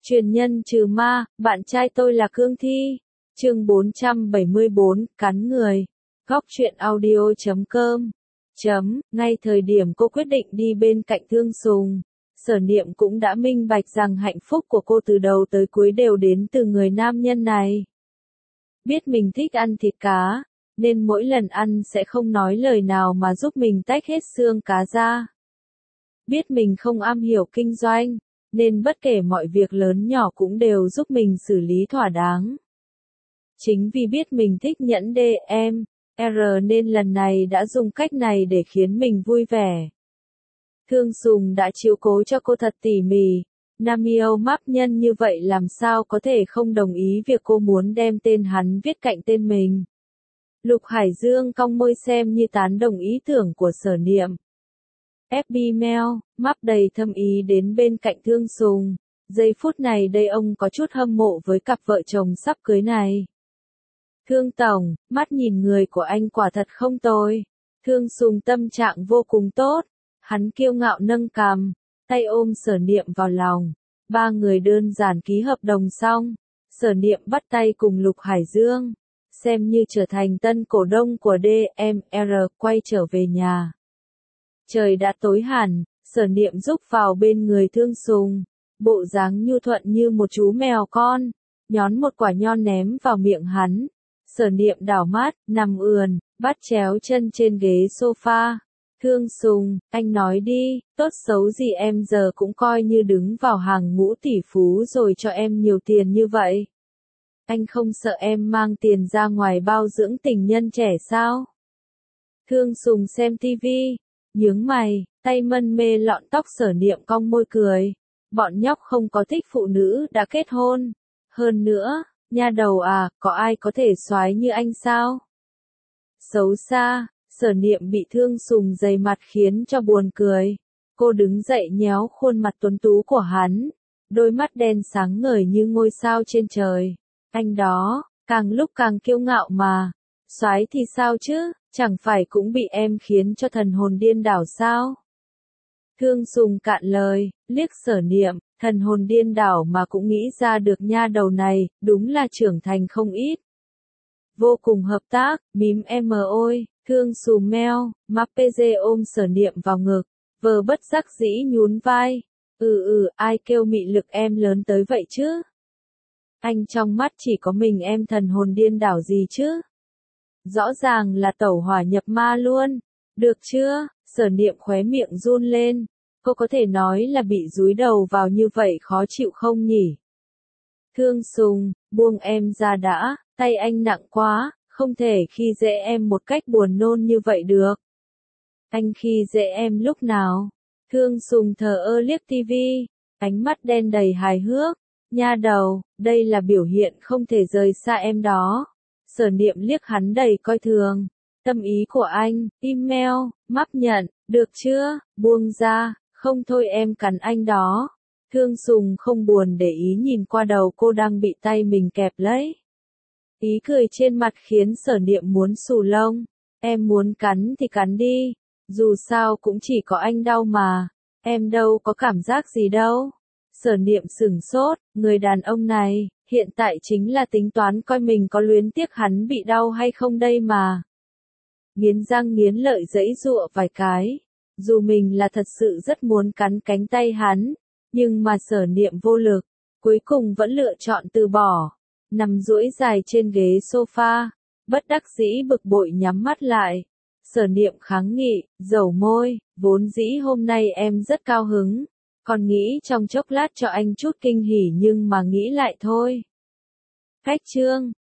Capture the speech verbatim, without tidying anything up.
Truyền nhân trừ ma, bạn trai tôi là cương thi. Chương bốn trăm bảy mươi bốn, cắn người. Góc truyện audio chấm com. Chấm, ngay thời điểm cô quyết định đi bên cạnh Thương Sùng, Sở Niệm cũng đã minh bạch rằng hạnh phúc của cô từ đầu tới cuối đều đến từ người nam nhân này. Biết mình thích ăn thịt cá, nên mỗi lần ăn sẽ không nói lời nào mà giúp mình tách hết xương cá ra. Biết mình không am hiểu kinh doanh, nên bất kể mọi việc lớn nhỏ cũng đều giúp mình xử lý thỏa đáng. Chính vì biết mình thích nhẫn đê em, R nên lần này đã dùng cách này để khiến mình vui vẻ. Thương Sùng đã chiếu cố cho cô thật tỉ mỉ, nam yêu map nhân như vậy làm sao có thể không đồng ý việc cô muốn đem tên hắn viết cạnh tên mình. Lục Hải Dương cong môi xem như tán đồng ý tưởng của Sở Niệm. ép bê mail, map đầy thâm ý đến bên cạnh Thương Sùng. Giây phút này đây ông có chút hâm mộ với cặp vợ chồng sắp cưới này. Thương Tổng, mắt nhìn người của anh quả thật không tồi. Thương Sùng tâm trạng vô cùng tốt. Hắn kiêu ngạo nâng cằm, tay ôm Sở Niệm vào lòng. Ba người đơn giản ký hợp đồng xong. Sở Niệm bắt tay cùng Lục Hải Dương, xem như trở thành tân cổ đông của đê em rờ, quay trở về nhà. Trời đã tối hẳn, Sở Niệm rúc vào bên người Thương Sùng, bộ dáng nhu thuận như một chú mèo con, nhón một quả nho ném vào miệng hắn. Sở Niệm đảo mắt, nằm ườn, bắt chéo chân trên ghế sofa. Thương Sùng, anh nói đi, tốt xấu gì em giờ cũng coi như đứng vào hàng ngũ tỷ phú rồi cho em nhiều tiền như vậy. Anh không sợ em mang tiền ra ngoài bao dưỡng tình nhân trẻ sao? Thương Sùng xem tivi, nhướng mày, tay mân mê lọn tóc Sở Niệm cong môi cười. Bọn nhóc không có thích phụ nữ đã kết hôn. Hơn nữa, nha đầu à, có ai có thể soái như anh sao? Xấu xa, Sở Niệm bị Thương Sùng dày mặt khiến cho buồn cười. Cô đứng dậy nhéo khuôn mặt tuấn tú của hắn, đôi mắt đen sáng ngời như ngôi sao trên trời. Anh đó, càng lúc càng kiêu ngạo mà. Soái thì sao chứ, chẳng phải cũng bị em khiến cho thần hồn điên đảo sao? Thương Sùng cạn lời, liếc Sở Niệm, thần hồn điên đảo mà cũng nghĩ ra được nha đầu này, đúng là trưởng thành không ít. Vô cùng hợp tác, mím em ôi, Thương Sùng meo, map pê giê ôm Sở Niệm vào ngực, vờ bất đắc dĩ nhún vai. Ừ ừ, ai kêu mị lực em lớn tới vậy chứ? Anh trong mắt chỉ có mình em thần hồn điên đảo gì chứ? Rõ ràng là tẩu hỏa nhập ma luôn. Được chưa? Sở Niệm khóe miệng run lên. Cô có thể nói là bị dúi đầu vào như vậy khó chịu không nhỉ? Thương Sùng, buông em ra đã, tay anh nặng quá, không thể khi dễ em một cách buồn nôn như vậy được. Anh khi dễ em lúc nào? Thương Sùng thờ ơ liếc tivi, ánh mắt đen đầy hài hước. Nha đầu, đây là biểu hiện không thể rời xa em đó. Sở Niệm liếc hắn đầy coi thường. Tâm ý của anh, email, map nhận, được chưa, buông ra, không thôi em cắn anh đó. Thương Sùng không buồn để ý nhìn qua đầu cô đang bị tay mình kẹp lấy. Ý cười trên mặt khiến Sở Niệm muốn xù lông. Em muốn cắn thì cắn đi, dù sao cũng chỉ có anh đau mà, em đâu có cảm giác gì đâu. Sở Niệm sửng sốt, người đàn ông này, hiện tại chính là tính toán coi mình có luyến tiếc hắn bị đau hay không đây mà. Nghiến răng nghiến lợi giãy giụa vài cái, dù mình là thật sự rất muốn cắn cánh tay hắn, nhưng mà Sở Niệm vô lực, cuối cùng vẫn lựa chọn từ bỏ, nằm duỗi dài trên ghế sofa, bất đắc dĩ bực bội nhắm mắt lại. Sở Niệm kháng nghị, dầu môi, vốn dĩ hôm nay em rất cao hứng, còn nghĩ trong chốc lát cho anh chút kinh hỉ nhưng mà nghĩ lại thôi. Khách trương,